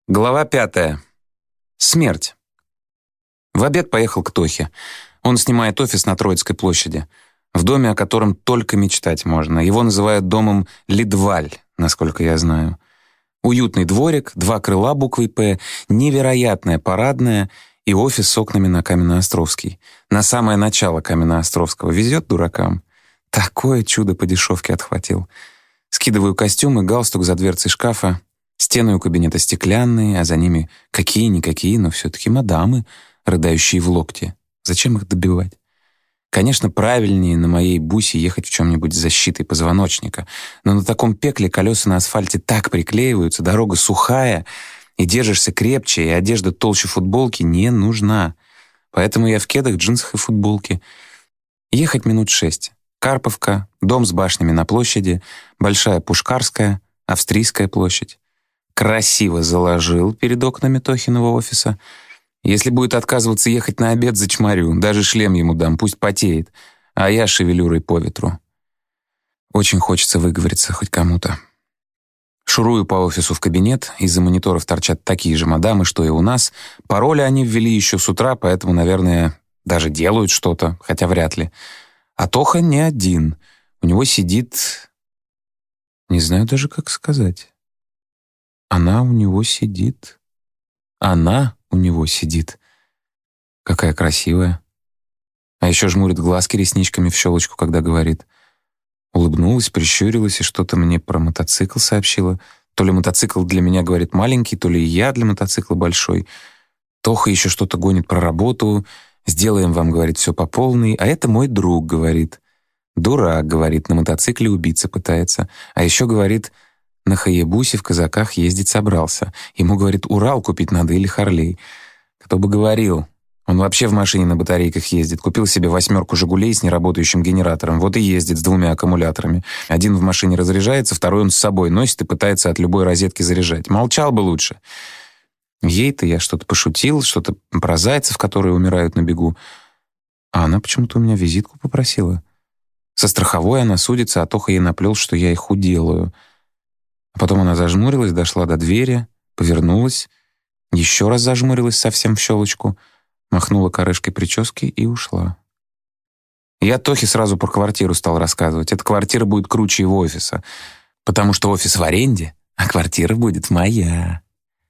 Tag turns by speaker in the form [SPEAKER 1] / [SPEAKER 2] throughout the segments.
[SPEAKER 1] Глава 5. Смерть. В обед поехал к Тохе. Он снимает офис на Троицкой площади, в доме, о котором только мечтать можно. Его называют домом Лидваль, насколько я знаю. Уютный дворик, 2 крыла буквой «П», невероятная парадная и офис с окнами на Каменноостровский. На самое начало Каменноостровского. Везет дуракам. Такое чудо по дешевке отхватил. Скидываю костюм и галстук за дверцей шкафа. Стены у кабинета стеклянные, а за ними какие-никакие, но все-таки мадамы, рыдающие в локте. Зачем их добивать? Конечно, правильнее на моей бусе ехать в чем-нибудь с защитой позвоночника, но на таком пекле колеса на асфальте так приклеиваются, дорога сухая, и держишься крепче, и одежда толще футболки не нужна. Поэтому я в кедах, джинсах и футболке. Ехать минут 6. Карповка, дом с башнями на площади, Большая Пушкарская, Австрийская площадь. Красиво заложил перед окнами Тохиного офиса. Если будет отказываться ехать на обед, зачморю. Даже шлем ему дам, пусть потеет. А я шевелюрой по ветру. Очень хочется выговориться хоть кому-то. Шурую по офису в кабинет. Из-за мониторов торчат такие же мадамы, что и у нас. Пароли они ввели еще с утра, поэтому, наверное, даже делают что-то, хотя вряд ли. А Тоха не один. У него сидит... Не знаю даже, как сказать. Она у него сидит. Она у него сидит. Какая красивая. А еще жмурит глазки ресничками в щелочку, когда говорит. Улыбнулась, прищурилась и что-то мне про мотоцикл сообщила. То ли мотоцикл для меня, говорит, маленький, то ли я для мотоцикла большой. Тоха еще что-то гонит про работу. Сделаем вам, говорит, все по полной. А это мой друг, говорит. Дурак, говорит, на мотоцикле убиться пытается. А еще, говорит, на Хаябусе в казаках ездить собрался. Ему, говорит, Урал купить надо или Харлей. Кто бы говорил. Он вообще в машине на батарейках ездит. Купил себе 8 «Жигулей» с неработающим генератором. Вот и ездит с 2 аккумуляторами. Один в машине разряжается, второй он с собой носит и пытается от любой розетки заряжать. Молчал бы лучше. Ей-то я что-то пошутил, что-то про зайцев, которые умирают на бегу. А она почему-то у меня визитку попросила. Со страховой она судится, а Тоха ей наплел, что я их уделаю. А потом она зажмурилась, дошла до двери, повернулась, еще раз зажмурилась совсем в щелочку, махнула корешкой прически и ушла. Я Тохе сразу про квартиру стал рассказывать. Эта квартира будет круче его офиса, потому что офис в аренде, а квартира будет моя.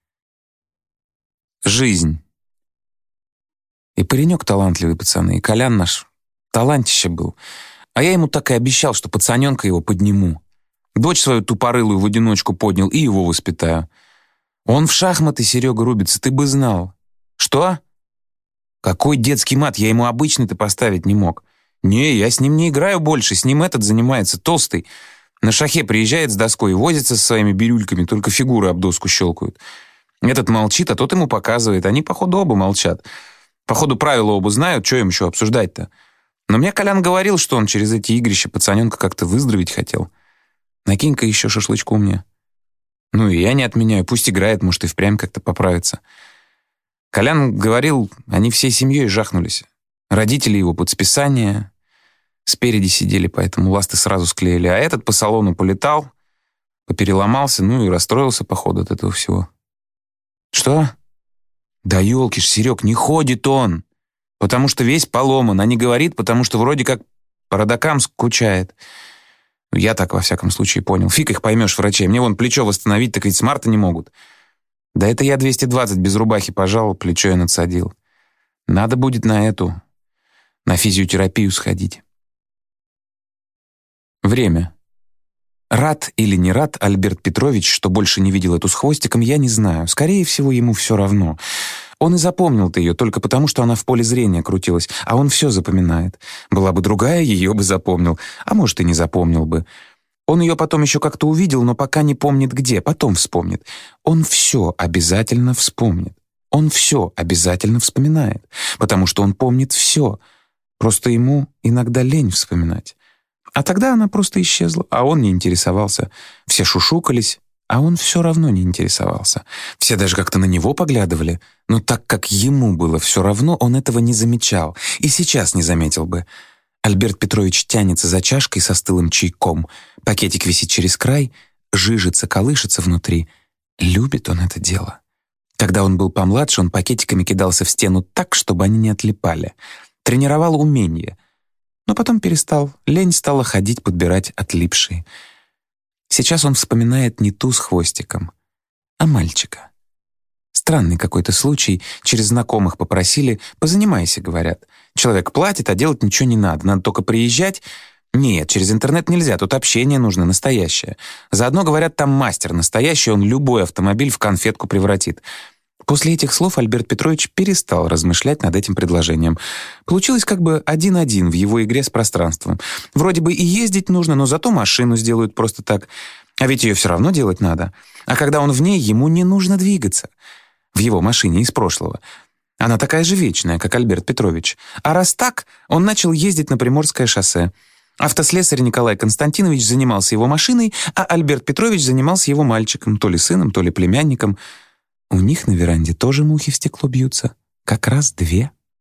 [SPEAKER 1] Жизнь. И паренек талантливый, пацаны, и Колян наш талантище был. А я ему так и обещал, что пацаненка его подниму. Дочь свою тупорылую в одиночку поднял и его воспитаю. Он в шахматы, Серега, рубится, ты бы знал. Что? Какой детский мат? Я ему обычный-то поставить не мог. Не, я с ним не играю больше, с ним этот занимается, толстый. На шахе приезжает с доской и возится со своими бирюльками, только фигуры об доску щелкают. Этот молчит, а тот ему показывает. Они, походу, оба молчат. Походу, правила оба знают, что им еще обсуждать-то. Но мне Колян говорил, что он через эти игрища пацаненка как-то выздороветь хотел. Накинь-ка еще шашлычку мне. Ну и я не отменяю, пусть играет, может и впрямь как-то поправится. Колян говорил, они всей семьей жахнулись. Родители его под списание. Спереди сидели, поэтому ласты сразу склеили. А этот по салону полетал, попереломался, ну и расстроился, походу, от этого всего. Что? Да елки ж, Серег, не ходит он. Потому что весь поломан, а не говорит, потому что вроде как по родакам скучает. Я так, во всяком случае, понял. Фиг их поймешь, врачей. Мне вон плечо восстановить, так ведь с марта не могут. Да это я 220 без рубахи пожал, плечо я надсадил. Надо будет на физиотерапию сходить. Время. Рад или не рад Альберт Петрович, что больше не видел эту с хвостиком, я не знаю. Скорее всего, ему все равно. Он и запомнил-то ее только потому, что она в поле зрения крутилась, а он все запоминает. Была бы другая, ее бы запомнил, а может и не запомнил бы. Он ее потом еще как-то увидел, но пока не помнит где, потом вспомнит. Он все обязательно вспомнит. Он все обязательно вспоминает, потому что он помнит все. Просто ему иногда лень вспоминать. А тогда она просто исчезла, а он не интересовался. Все шушукались, а он все равно не интересовался. Все даже как-то на него поглядывали, но так как ему было все равно, он этого не замечал. И сейчас не заметил бы. Альберт Петрович тянется за чашкой со стылым чайком. Пакетик висит через край, жижится, колышется внутри. Любит он это дело. Когда он был помладше, он пакетиками кидался в стену так, чтобы они не отлипали. Тренировал умение. Но потом перестал. Лень стала ходить, подбирать отлипшие. Сейчас он вспоминает не ту с хвостиком, а мальчика. Странный какой-то случай. Через знакомых попросили «позанимайся», говорят. Человек платит, а делать ничего не надо. Надо только приезжать. Нет, через интернет нельзя, тут общение нужно настоящее. Заодно, говорят, там мастер настоящий, он любой автомобиль в конфетку превратит. После этих слов Альберт Петрович перестал размышлять над этим предложением. Получилось как бы 1-1 в его игре с пространством. Вроде бы и ездить нужно, но зато машину сделают просто так. А ведь ее все равно делать надо. А когда он в ней, ему не нужно двигаться. В его машине из прошлого. Она такая же вечная, как Альберт Петрович. А раз так, он начал ездить на Приморское шоссе. Автослесарь Николай Константинович занимался его машиной, а Альберт Петрович занимался его мальчиком, то ли сыном, то ли племянником. У них на веранде тоже мухи в стекло бьются. Как раз 2.